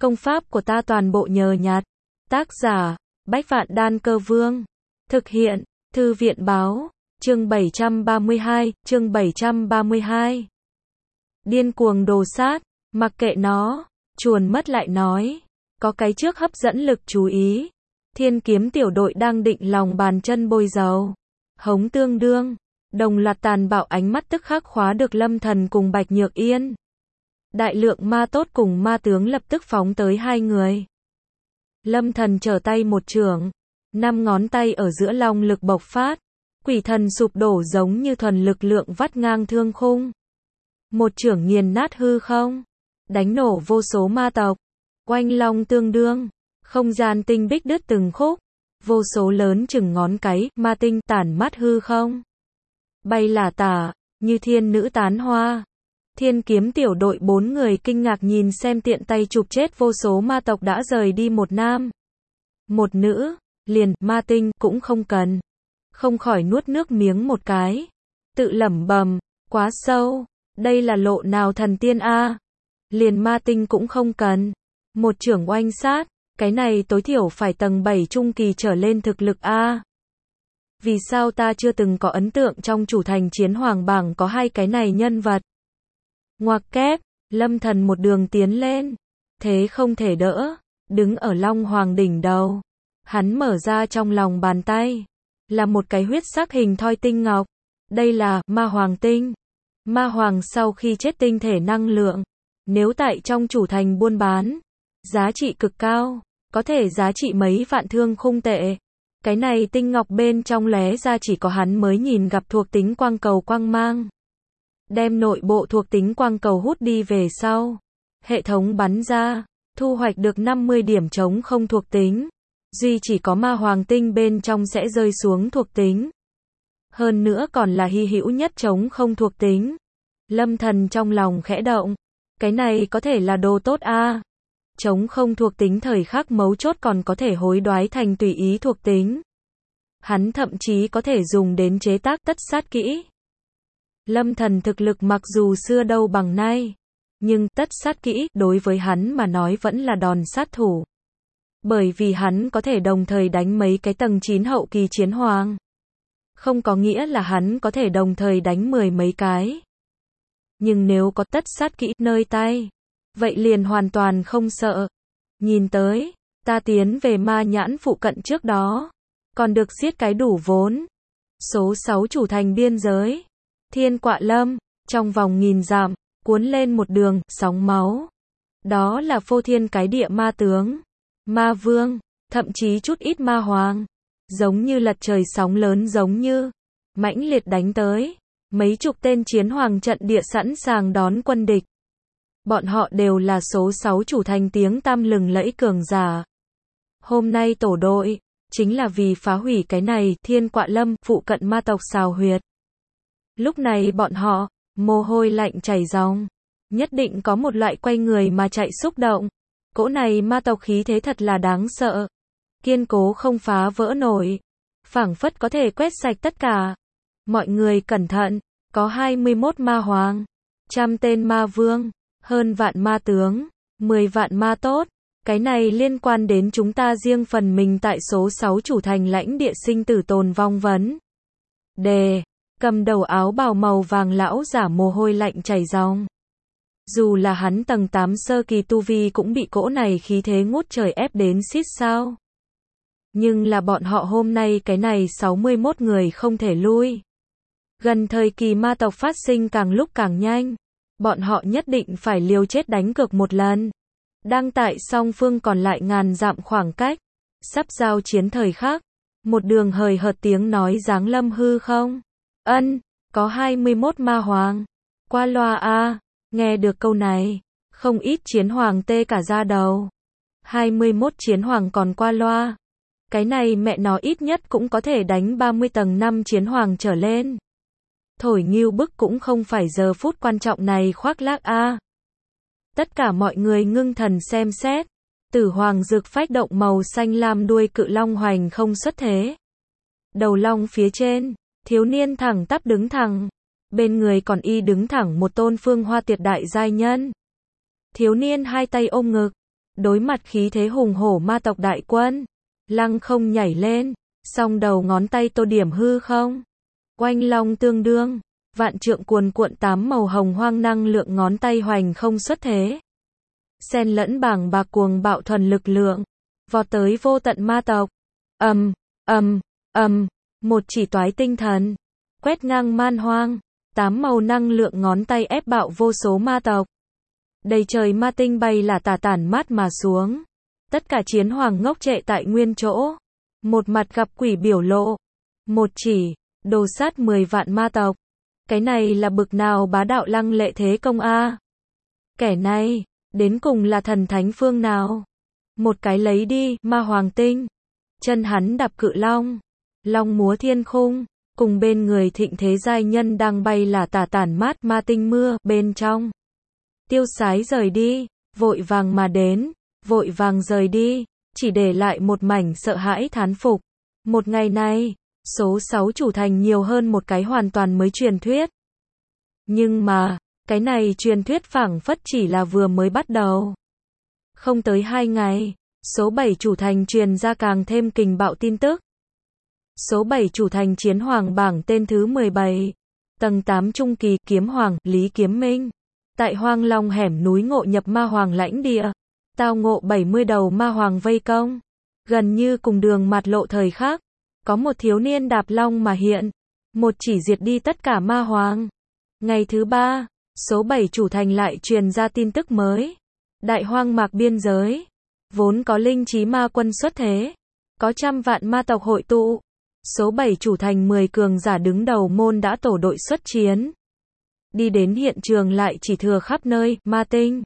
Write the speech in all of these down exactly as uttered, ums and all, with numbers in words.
Công pháp của ta toàn bộ nhờ nhặt. Tác giả, Bách Vạn Đan Cơ Vương. Thực hiện, Thư viện Báo. Chương bảy trăm ba mươi hai, chương bảy trăm ba mươi hai. Điên cuồng đồ sát, mặc kệ nó, chuồn mất lại nói. Có cái trước hấp dẫn lực chú ý. Thiên kiếm tiểu đội đang định lòng bàn chân bôi dầu. Hống tương đương, đồng loạt tàn bạo ánh mắt tức khắc khóa được Lâm Thần cùng Bạch Nhược Yên. Đại lượng ma tốt cùng ma tướng lập tức phóng tới hai người. Lâm Thần trở tay một chưởng, năm ngón tay ở giữa long lực bộc phát, quỷ thần sụp đổ giống như thuần lực lượng vắt ngang thương khung. Một chưởng nghiền nát hư không, đánh nổ vô số ma tộc, oanh long tương đương, không gian tinh bích đứt từng khúc, vô số lớn chừng ngón cái, ma tinh tản mát hư không. Bay là tả, như thiên nữ tán hoa. Thiên kiếm tiểu đội bốn người kinh ngạc nhìn xem tiện tay chụp chết vô số ma tộc đã rời đi một nam. Một nữ, liền, ma tinh, cũng không cần. Không khỏi nuốt nước miếng một cái. Tự lẩm bẩm, quá sâu, đây là lộ nào thần tiên a? Liền ma tinh cũng không cần. Một chưởng oanh sát, cái này tối thiểu phải tầng bảy trung kỳ trở lên thực lực a. Vì sao ta chưa từng có ấn tượng trong chủ thành chiến hoàng bảng có hai cái này nhân vật? Ngoặc kép, Lâm Thần một đường tiến lên, thế không thể đỡ, đứng ở Long Hoàng đỉnh đầu. Hắn mở ra trong lòng bàn tay, là một cái huyết sắc hình thoi tinh ngọc. Đây là ma hoàng tinh. Ma hoàng sau khi chết tinh thể năng lượng, nếu tại trong chủ thành buôn bán, giá trị cực cao, có thể giá trị mấy vạn thương khung tệ. Cái này tinh ngọc bên trong lóe ra chỉ có hắn mới nhìn gặp thuộc tính quang cầu quang mang. Đem nội bộ thuộc tính quang cầu hút đi về sau, hệ thống bắn ra, thu hoạch được năm mươi điểm chống không thuộc tính. Duy chỉ có ma hoàng tinh bên trong sẽ rơi xuống thuộc tính. Hơn nữa còn là hy hữu nhất chống không thuộc tính. Lâm Thần trong lòng khẽ động, cái này có thể là đồ tốt a. Chống không thuộc tính thời khắc mấu chốt còn có thể hối đoái thành tùy ý thuộc tính. Hắn thậm chí có thể dùng đến chế tác tất sát kỹ. Lâm Thần thực lực mặc dù xưa đâu bằng nay, nhưng tất sát kỹ đối với hắn mà nói vẫn là đòn sát thủ. Bởi vì hắn có thể đồng thời đánh mấy cái tầng chín hậu kỳ chiến hoàng. Không có nghĩa là hắn có thể đồng thời đánh mười mấy cái. Nhưng nếu có tất sát kỹ nơi tay, vậy liền hoàn toàn không sợ. Nhìn tới, ta tiến về ma nhãn phụ cận trước đó, còn được giết cái đủ vốn. Số sáu chủ thành biên giới, Thiên Quạ Lâm, trong vòng nghìn dặm, cuốn lên một đường, sóng máu. Đó là phô thiên cái địa ma tướng, ma vương, thậm chí chút ít ma hoàng. Giống như lật trời sóng lớn giống như, mãnh liệt đánh tới. Mấy chục tên chiến hoàng trận địa sẵn sàng đón quân địch. Bọn họ đều là số sáu chủ thành tiếng tăm lừng lẫy cường giả. Hôm nay tổ đội, chính là vì phá hủy cái này, Thiên Quạ Lâm, phụ cận ma tộc xào huyệt. Lúc này bọn họ, mồ hôi lạnh chảy ròng, nhất định có một loại quay người mà chạy xúc động. Cỗ này ma tộc khí thế thật là đáng sợ, kiên cố không phá vỡ nổi, phảng phất có thể quét sạch tất cả. Mọi người cẩn thận, có hai mươi mốt ma hoàng, trăm tên ma vương, hơn vạn ma tướng, mười vạn ma tốt. Cái này liên quan đến chúng ta riêng phần mình tại số sáu chủ thành lãnh địa sinh tử tồn vong vấn đề. Cầm đầu áo bào màu vàng lão giả mồ hôi lạnh chảy ròng. Dù là hắn tầng tám sơ kỳ tu vi cũng bị cỗ này khí thế ngút trời ép đến xít sao. Nhưng là bọn họ hôm nay cái này sáu mươi mốt người không thể lui. Gần thời kỳ ma tộc phát sinh càng lúc càng nhanh, bọn họ nhất định phải liều chết đánh cược một lần. Đang tại song phương còn lại ngàn dặm khoảng cách, sắp giao chiến thời khắc, một đường hời hợt tiếng nói giáng lâm hư không. Ân, có hai mươi mốt ma hoàng. Qua loa a, nghe được câu này, không ít chiến hoàng tê cả da đầu. hai mươi mốt chiến hoàng còn qua loa. Cái này mẹ nó ít nhất cũng có thể đánh ba mươi tầng năm chiến hoàng trở lên. Thổi nghiêu bức cũng không phải giờ phút quan trọng này khoác lác a. Tất cả mọi người ngưng thần xem xét. Tử hoàng dược phách động màu xanh lam đuôi cự long hoành không xuất thế. Đầu long phía trên, thiếu niên thẳng tắp đứng thẳng. Bên người còn y đứng thẳng một tôn phương hoa tuyệt đại giai nhân. Thiếu niên hai tay ôm ngực, Đối mặt khí thế hùng hổ ma tộc đại quân, lăng không nhảy lên, song đầu ngón tay tô điểm hư không. Oanh long tương đương, vạn trượng cuồn cuộn tám màu hồng hoang năng lượng ngón tay hoành không xuất thế. Xen lẫn bảng bạc cuồng bạo thuần lực lượng, vọt tới vô tận ma tộc. Ầm, ầm, ầm, một chỉ toái tinh thần, quét ngang man hoang, tám màu năng lượng ngón tay ép bạo vô số ma tộc. Đầy trời ma tinh bay là tả tản mát mà xuống. Tất cả chiến hoàng ngốc trệ tại nguyên chỗ. Một mặt gặp quỷ biểu lộ. Một chỉ, đồ sát mười vạn ma tộc. Cái này là bực nào bá đạo lăng lệ thế công a? Kẻ này, đến cùng là thần thánh phương nào? Một cái lấy đi, ma hoàng tinh. Chân hắn đạp cự long. Long múa thiên khung. Cùng bên người thịnh thế giai nhân đang bay là tả tản mát ma tinh mưa bên trong. Tiêu sái rời đi, vội vàng mà đến, vội vàng rời đi, chỉ để lại một mảnh sợ hãi thán phục. Một ngày này, số sáu chủ thành nhiều hơn một cái hoàn toàn mới truyền thuyết. Nhưng mà, cái này truyền thuyết phảng phất chỉ là vừa mới bắt đầu. Không tới hai ngày, số bảy chủ thành truyền ra càng thêm kình bạo tin tức. Số bảy chủ thành chiến hoàng bảng tên thứ mười bảy, tầng tám trung kỳ kiếm hoàng, Lý Kiếm Minh. Tại Hoang Long hẻm núi ngộ nhập ma hoàng lãnh địa, tao ngộ bảy mươi đầu ma hoàng vây công. Gần như cùng đường mạt lộ thời khắc, có một thiếu niên đạp long mà hiện, một chỉ diệt đi tất cả ma hoàng. Ngày thứ ba, số bảy chủ thành lại truyền ra tin tức mới. Đại hoang mạc biên giới, vốn có linh trí ma quân xuất thế, có trăm vạn ma tộc hội tụ. Số bảy chủ thành mười cường giả đứng đầu môn đã tổ đội xuất chiến. Đi đến hiện trường lại chỉ thừa khắp nơi, ma tinh.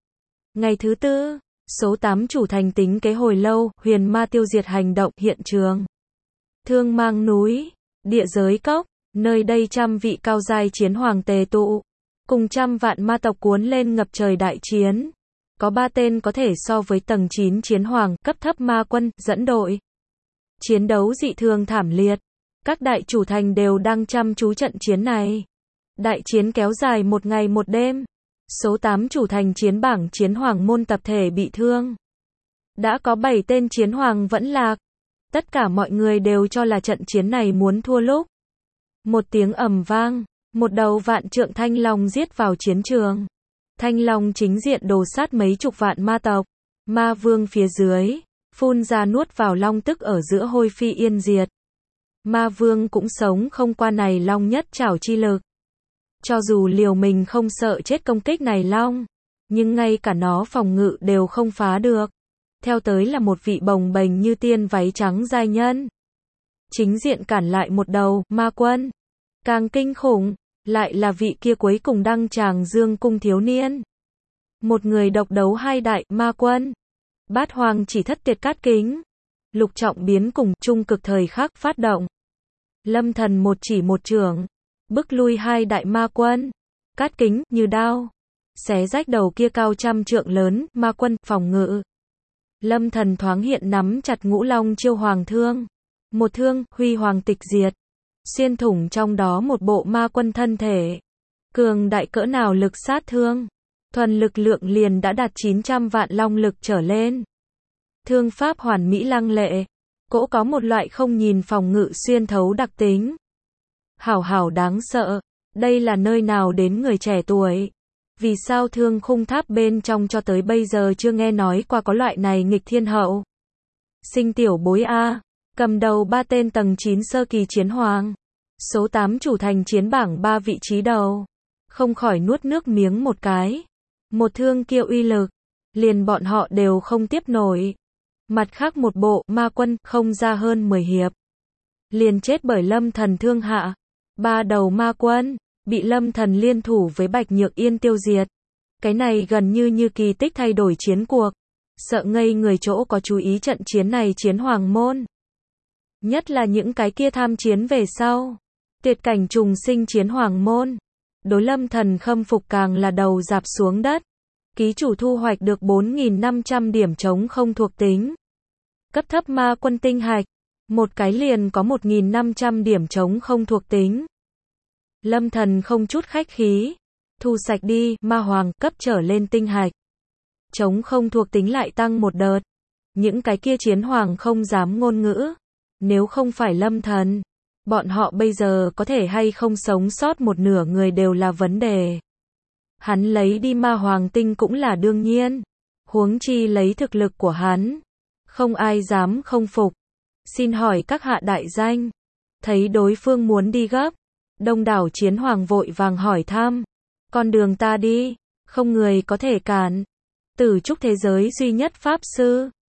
Ngày thứ tư, số tám chủ thành tính kế hồi lâu, huyền ma tiêu diệt hành động hiện trường. Thương mang núi, địa giới cốc, nơi đây trăm vị cao giai chiến hoàng tề tụ. Cùng trăm vạn ma tộc cuốn lên ngập trời đại chiến. Có ba tên có thể so với tầng chín chiến hoàng, cấp thấp ma quân, dẫn đội. Chiến đấu dị thường thảm liệt. Các đại chủ thành đều đang chăm chú trận chiến này. Đại chiến kéo dài một ngày một đêm. Số tám chủ thành chiến bảng chiến hoàng môn tập thể bị thương. Đã có bảy tên chiến hoàng vẫn lạc. Tất cả mọi người đều cho là trận chiến này muốn thua lúc. Một tiếng ầm vang, một đầu vạn trượng thanh long giết vào chiến trường. Thanh long chính diện đồ sát mấy chục vạn ma tộc. Ma vương phía dưới, phun ra nuốt vào long tức ở giữa hôi phi yên diệt. Ma vương cũng sống không qua này long nhất trảo chi lực. Cho dù liều mình không sợ chết công kích này long, nhưng ngay cả nó phòng ngự đều không phá được. Theo tới là một vị bồng bềnh như tiên váy trắng giai nhân. Chính diện cản lại một đầu, ma quân. Càng kinh khủng, lại là vị kia cuối cùng đăng tràng dương cung thiếu niên. Một người độc đấu hai đại, ma quân. Bát hoàng chỉ thất tiệt cát kính. Lục trọng biến cùng, trung cực thời khắc phát động. Lâm thần một chỉ một chưởng. Bức lui hai đại ma quân. Cát kính, như đao. Xé rách đầu kia cao trăm trượng lớn, ma quân, phòng ngự. Lâm thần thoáng hiện nắm chặt ngũ long chiêu hoàng thương. Một thương, huy hoàng tịch diệt. Xuyên thủng trong đó một bộ ma quân thân thể. Cường đại cỡ nào lực sát thương. Thuần lực lượng liền đã đạt chín trăm vạn long lực trở lên. Thương pháp hoàn mỹ lăng lệ. Cỗ có một loại không nhìn phòng ngự xuyên thấu đặc tính. Hảo hảo đáng sợ. Đây là nơi nào đến người trẻ tuổi? Vì sao thương khung tháp bên trong cho tới bây giờ chưa nghe nói qua có loại này nghịch thiên hậu? Sinh tiểu bối A. Cầm đầu ba tên tầng chín sơ kỳ chiến hoàng. Số tám chủ thành chiến bảng ba vị trí đầu. Không khỏi nuốt nước miếng một cái. Một thương kia uy lực. Liền bọn họ đều không tiếp nổi. Mặt khác một bộ ma quân không ra hơn mười hiệp. Liền chết bởi lâm thần thương hạ. Ba đầu ma quân. Bị lâm thần liên thủ với Bạch Nhược Yên tiêu diệt. Cái này gần như như kỳ tích thay đổi chiến cuộc. Sợ ngây người chỗ có chú ý trận chiến này chiến hoàng môn. Nhất là những cái kia tham chiến về sau. Tuyệt cảnh trùng sinh chiến hoàng môn. Đối lâm thần khâm phục càng là đầu dạp xuống đất. Ký chủ thu hoạch được bốn nghìn năm trăm điểm trống không thuộc tính. Cấp thấp ma quân tinh hạch. Một cái liền có một nghìn năm trăm điểm trống không thuộc tính. Lâm thần không chút khách khí. Thu sạch đi, ma hoàng, cấp trở lên tinh hạch. Chống không thuộc tính lại tăng một đợt. Những cái kia chiến hoàng không dám ngôn ngữ. Nếu không phải Lâm Thần, bọn họ bây giờ có thể hay không sống sót một nửa người đều là vấn đề. Hắn lấy đi ma hoàng tinh cũng là đương nhiên. Huống chi lấy thực lực của hắn. Không ai dám không phục. Xin hỏi các hạ đại danh. Thấy đối phương muốn đi gấp. Đông đảo chiến hoàng vội vàng hỏi thăm. Con đường ta đi. Không người có thể cản. Tử trúc thế giới duy nhất pháp sư.